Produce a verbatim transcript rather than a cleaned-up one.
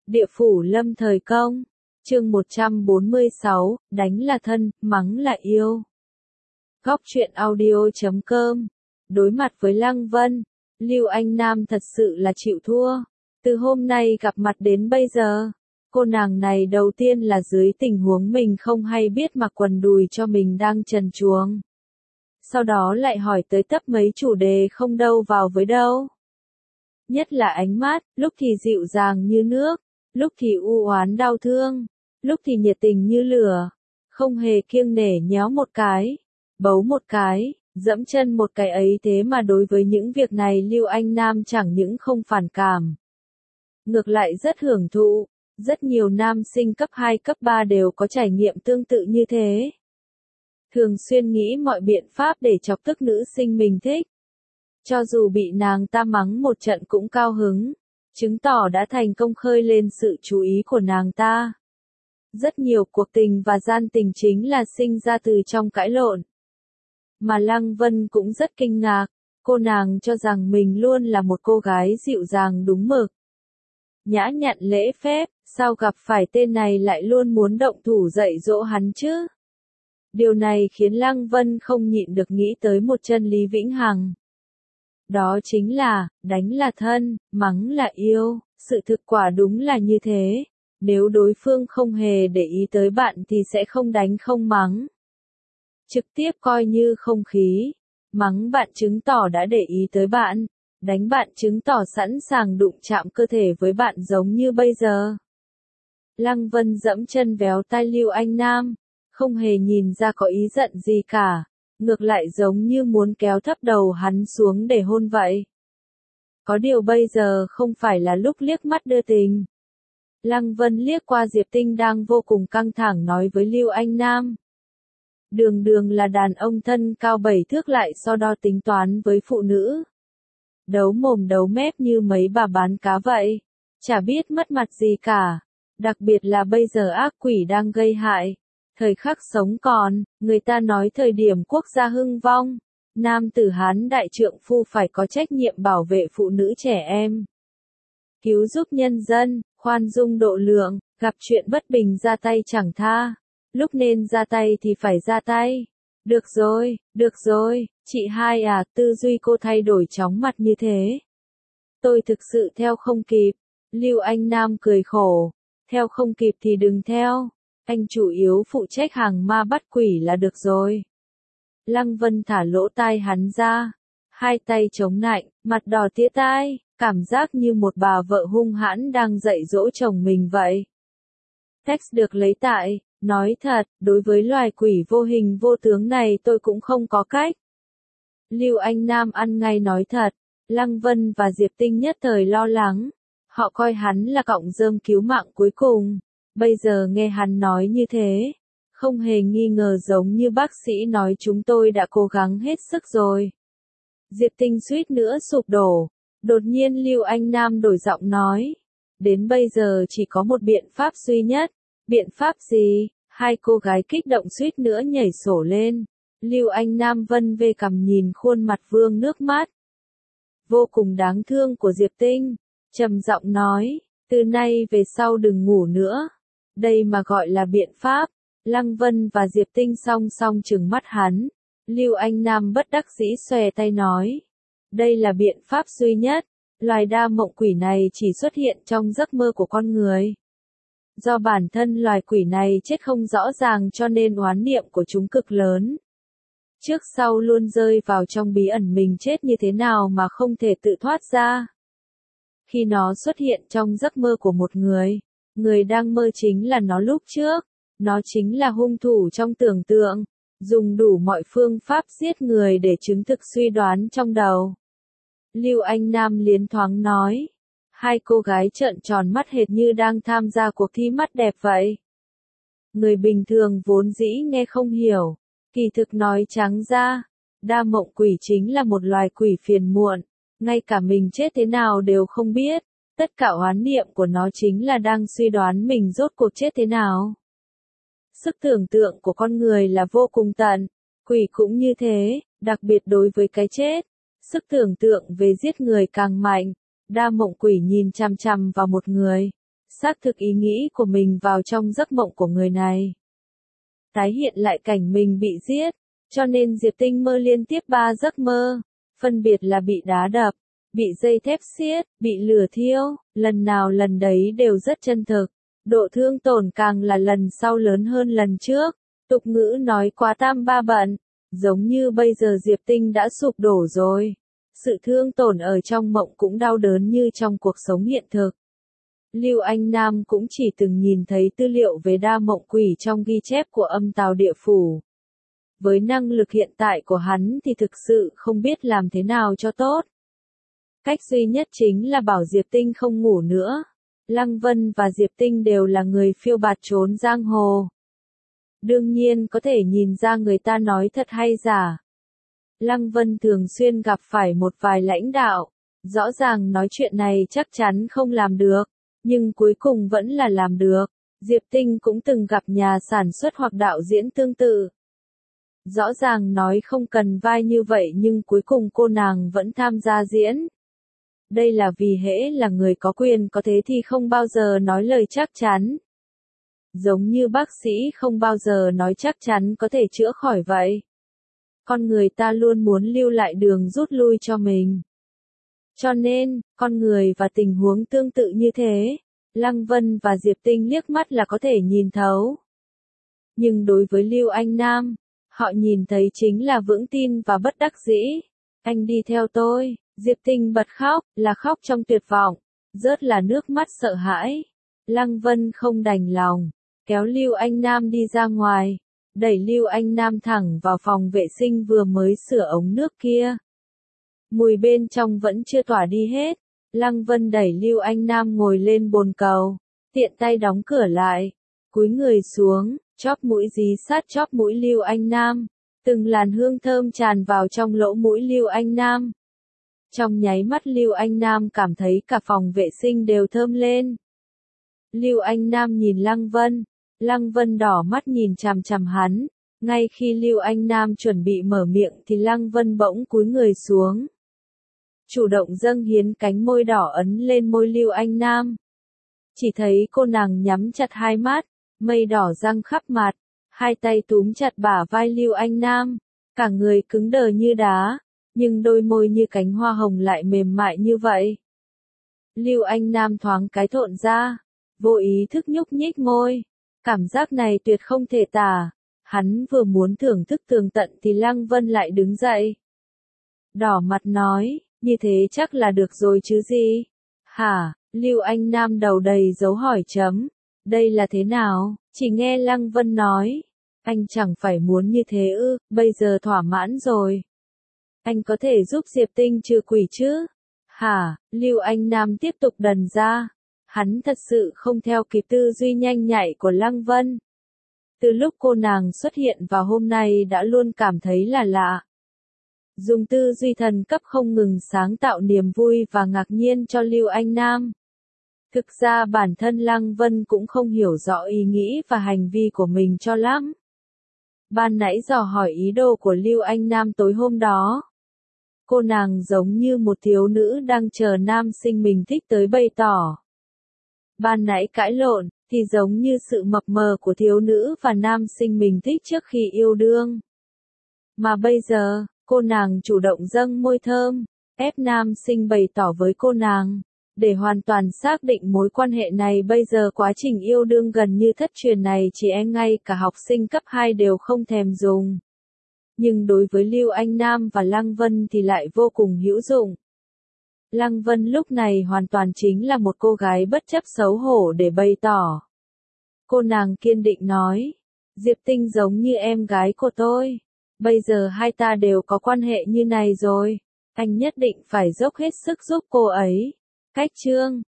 Địa phủ lâm thời công. Chương một trăm bốn mươi sáu, đánh là thân, mắng là yêu. Góc truyện audio chấm com. Đối mặt với Lăng Vân, Lưu Anh Nam thật sự là chịu thua. Từ hôm nay gặp mặt đến bây giờ, cô nàng này đầu tiên là dưới tình huống mình không hay biết mặc quần đùi cho mình đang trần truồng. Sau đó lại hỏi tới tấp mấy chủ đề không đâu vào với đâu. Nhất là ánh mắt, lúc thì dịu dàng như nước, lúc thì u oán đau thương, lúc thì nhiệt tình như lửa, không hề kiêng nể nhéo một cái, bấu một cái, dẫm chân một cái ấy, thế mà đối với những việc này Lưu Anh Nam chẳng những không phản cảm. Ngược lại rất hưởng thụ, rất nhiều nam sinh cấp hai cấp ba đều có trải nghiệm tương tự như thế. Thường xuyên nghĩ mọi biện pháp để chọc tức nữ sinh mình thích. Cho dù bị nàng ta mắng một trận cũng cao hứng, chứng tỏ đã thành công khơi lên sự chú ý của nàng ta. Rất nhiều cuộc tình và gian tình chính là sinh ra từ trong cãi lộn. Mà Lăng Vân cũng rất kinh ngạc, cô nàng cho rằng mình luôn là một cô gái dịu dàng đúng mực. Nhã nhặn lễ phép, sao gặp phải tên này lại luôn muốn động thủ dạy dỗ hắn chứ? Điều này khiến Lăng Vân không nhịn được nghĩ tới một chân lý vĩnh hằng. Đó chính là, đánh là thân, mắng là yêu, sự thực quả đúng là như thế. Nếu đối phương không hề để ý tới bạn thì sẽ không đánh không mắng. Trực tiếp coi như không khí. Mắng bạn chứng tỏ đã để ý tới bạn. Đánh bạn chứng tỏ sẵn sàng đụng chạm cơ thể với bạn giống như bây giờ. Lăng Vân dẫm chân véo tai Lưu Anh Nam. Không hề nhìn ra có ý giận gì cả. Ngược lại giống như muốn kéo thấp đầu hắn xuống để hôn vậy. Có điều bây giờ không phải là lúc liếc mắt đưa tình. Lăng Vân liếc qua Diệp Tinh đang vô cùng căng thẳng nói với Lưu Anh Nam. Đường đường là đàn ông thân cao bảy thước lại so đo tính toán với phụ nữ. Đấu mồm đấu mép như mấy bà bán cá vậy. Chả biết mất mặt gì cả. Đặc biệt là bây giờ ác quỷ đang gây hại. Thời khắc sống còn, người ta nói thời điểm quốc gia hưng vong. Nam tử Hán đại trượng phu phải có trách nhiệm bảo vệ phụ nữ trẻ em. Cứu giúp nhân dân, khoan dung độ lượng, gặp chuyện bất bình ra tay chẳng tha. Lúc nên ra tay thì phải ra tay. Được rồi, được rồi, chị hai à, tư duy cô thay đổi chóng mặt như thế. Tôi thực sự theo không kịp. Lưu Anh Nam cười khổ. Theo không kịp thì đừng theo. Anh chủ yếu phụ trách hàng ma bắt quỷ là được rồi. Lăng Vân thả lỗ tai hắn ra. Hai tay chống nạnh, mặt đỏ tía tai, cảm giác như một bà vợ hung hãn đang dạy dỗ chồng mình vậy. Text được lấy tại, nói thật, đối với loài quỷ vô hình vô tướng này tôi cũng không có cách. Lưu Anh Nam ăn ngay nói thật, Lăng Vân và Diệp Tinh nhất thời lo lắng. Họ coi hắn là cọng rơm cứu mạng cuối cùng. Bây giờ nghe hắn nói như thế, không hề nghi ngờ giống như bác sĩ nói chúng tôi đã cố gắng hết sức rồi. Diệp Tinh suýt nữa sụp đổ. Đột nhiên Lưu Anh Nam đổi giọng nói. Đến bây giờ chỉ có một biện pháp duy nhất. Biện pháp gì? Hai cô gái kích động suýt nữa nhảy sổ lên. Lưu Anh Nam vân vê cằm nhìn khuôn mặt vương nước mắt. Vô cùng đáng thương của Diệp Tinh. Trầm giọng nói. Từ nay về sau đừng ngủ nữa. Đây mà gọi là biện pháp. Lăng Vân và Diệp Tinh song song trừng mắt hắn. Lưu Anh Nam bất đắc dĩ xòe tay nói. Đây là biện pháp duy nhất. Loài đa mộng quỷ này chỉ xuất hiện trong giấc mơ của con người. Do bản thân loài quỷ này chết không rõ ràng cho nên oán niệm của chúng cực lớn. Trước sau luôn rơi vào trong bí ẩn mình chết như thế nào mà không thể tự thoát ra. Khi nó xuất hiện trong giấc mơ của một người, người đang mơ chính là nó lúc trước. Nó chính là hung thủ trong tưởng tượng. Dùng đủ mọi phương pháp giết người để chứng thực suy đoán trong đầu. Lưu Anh Nam liến thoáng nói. Hai cô gái trợn tròn mắt hệt như đang tham gia cuộc thi mắt đẹp vậy. Người bình thường vốn dĩ nghe không hiểu. Kỳ thực nói trắng ra, đa mộng quỷ chính là một loài quỷ phiền muộn. Ngay cả mình chết thế nào đều không biết. Tất cả oán niệm của nó chính là đang suy đoán mình rốt cuộc chết thế nào. Sức tưởng tượng của con người là vô cùng tận. Quỷ cũng như thế, đặc biệt đối với cái chết. Sức tưởng tượng về giết người càng mạnh. Đa mộng quỷ nhìn chằm chằm vào một người. xác thực ý nghĩ của mình vào trong giấc mộng của người này. Tái hiện lại cảnh mình bị giết, cho nên Diệp Tinh mơ liên tiếp ba giấc mơ, phân biệt là bị đá đập, bị dây thép xiết, bị lửa thiêu, lần nào lần đấy đều rất chân thực. Độ thương tổn càng là lần sau lớn hơn lần trước, tục ngữ nói quá tam ba bận, giống như bây giờ Diệp Tinh đã sụp đổ rồi. Sự thương tổn ở trong mộng cũng đau đớn như trong cuộc sống hiện thực. Lưu Anh Nam cũng chỉ từng nhìn thấy tư liệu về đa mộng quỷ trong ghi chép của âm tào địa phủ. Với năng lực hiện tại của hắn thì thực sự không biết làm thế nào cho tốt. Cách duy nhất chính là bảo Diệp Tinh không ngủ nữa. Lăng Vân và Diệp Tinh đều là người phiêu bạt trốn giang hồ. Đương nhiên có thể nhìn ra người ta nói thật hay giả. Lăng Vân thường xuyên gặp phải một vài lãnh đạo, rõ ràng nói chuyện này chắc chắn không làm được, nhưng cuối cùng vẫn là làm được. Diệp Tinh cũng từng gặp nhà sản xuất hoặc đạo diễn tương tự. Rõ ràng nói không cần vai như vậy nhưng cuối cùng cô nàng vẫn tham gia diễn. Đây là vì hễ là người có quyền có thế thì không bao giờ nói lời chắc chắn. Giống như bác sĩ không bao giờ nói chắc chắn có thể chữa khỏi vậy. Con người ta luôn muốn lưu lại đường rút lui cho mình. Cho nên, con người và tình huống tương tự như thế, Lăng Vân và Diệp Tinh liếc mắt là có thể nhìn thấu. Nhưng đối với Lưu Anh Nam, họ nhìn thấy chính là vững tin và bất đắc dĩ. Anh đi theo tôi, Diệp Tinh bật khóc, là khóc trong tuyệt vọng, rớt là nước mắt sợ hãi. Lăng Vân không đành lòng, kéo Lưu Anh Nam đi ra ngoài, đẩy Lưu Anh Nam thẳng vào phòng vệ sinh vừa mới sửa ống nước kia. Mùi bên trong vẫn chưa tỏa đi hết, Lăng Vân đẩy Lưu Anh Nam ngồi lên bồn cầu, tiện tay đóng cửa lại, cúi người xuống, chóp mũi dí sát chóp mũi Lưu Anh Nam, từng làn hương thơm tràn vào trong lỗ mũi Lưu Anh Nam. Trong nháy mắt Lưu Anh Nam cảm thấy cả phòng vệ sinh đều thơm lên. Lưu Anh Nam nhìn Lăng Vân, Lăng Vân đỏ mắt nhìn chằm chằm hắn, ngay khi Lưu Anh Nam chuẩn bị mở miệng thì Lăng Vân bỗng cúi người xuống. Chủ động dâng hiến cánh môi đỏ ấn lên môi Lưu Anh Nam. Chỉ thấy cô nàng nhắm chặt hai mắt, mây đỏ răng khắp mặt, hai tay túm chặt bả vai Lưu Anh Nam, cả người cứng đờ như đá, nhưng đôi môi như cánh hoa hồng lại mềm mại như vậy. Lưu Anh Nam thoáng cái thộn ra, vô ý thức nhúc nhích môi, cảm giác này tuyệt không thể tả, hắn vừa muốn thưởng thức tường tận thì Lăng Vân lại đứng dậy. Đỏ mặt nói, như thế chắc là được rồi chứ gì? Hả? Lưu Anh Nam đầu đầy dấu hỏi chấm. Đây là thế nào? Chỉ nghe Lăng Vân nói. Anh chẳng phải muốn như thế ư, bây giờ thỏa mãn rồi. Anh có thể giúp Diệp Tinh trừ quỷ chứ? Hả? Lưu Anh Nam tiếp tục đần ra. Hắn thật sự không theo kịp tư duy nhanh nhạy của Lăng Vân. Từ lúc cô nàng xuất hiện vào hôm nay đã luôn cảm thấy là lạ. Dùng tư duy thần cấp không ngừng sáng tạo niềm vui và ngạc nhiên cho Lưu Anh Nam. Thực ra bản thân Lăng Vân cũng không hiểu rõ ý nghĩ và hành vi của mình cho lắm. Ban nãy dò hỏi ý đồ của Lưu Anh Nam tối hôm đó. Cô nàng giống như một thiếu nữ đang chờ nam sinh mình thích tới bày tỏ. Ban nãy cãi lộn, thì giống như sự mập mờ của thiếu nữ và nam sinh mình thích trước khi yêu đương. Mà bây giờ, cô nàng chủ động dâng môi thơm, ép nam sinh bày tỏ với cô nàng. Để hoàn toàn xác định mối quan hệ này bây giờ quá trình yêu đương gần như thất truyền này chỉ e ngay cả học sinh cấp hai đều không thèm dùng. Nhưng đối với Lưu Anh Nam và Lăng Vân thì lại vô cùng hữu dụng. Lăng Vân lúc này hoàn toàn chính là một cô gái bất chấp xấu hổ để bày tỏ. Cô nàng kiên định nói, Diệp Tinh giống như em gái của tôi. Bây giờ hai ta đều có quan hệ như này rồi. Anh nhất định phải dốc hết sức giúp cô ấy. Cách chương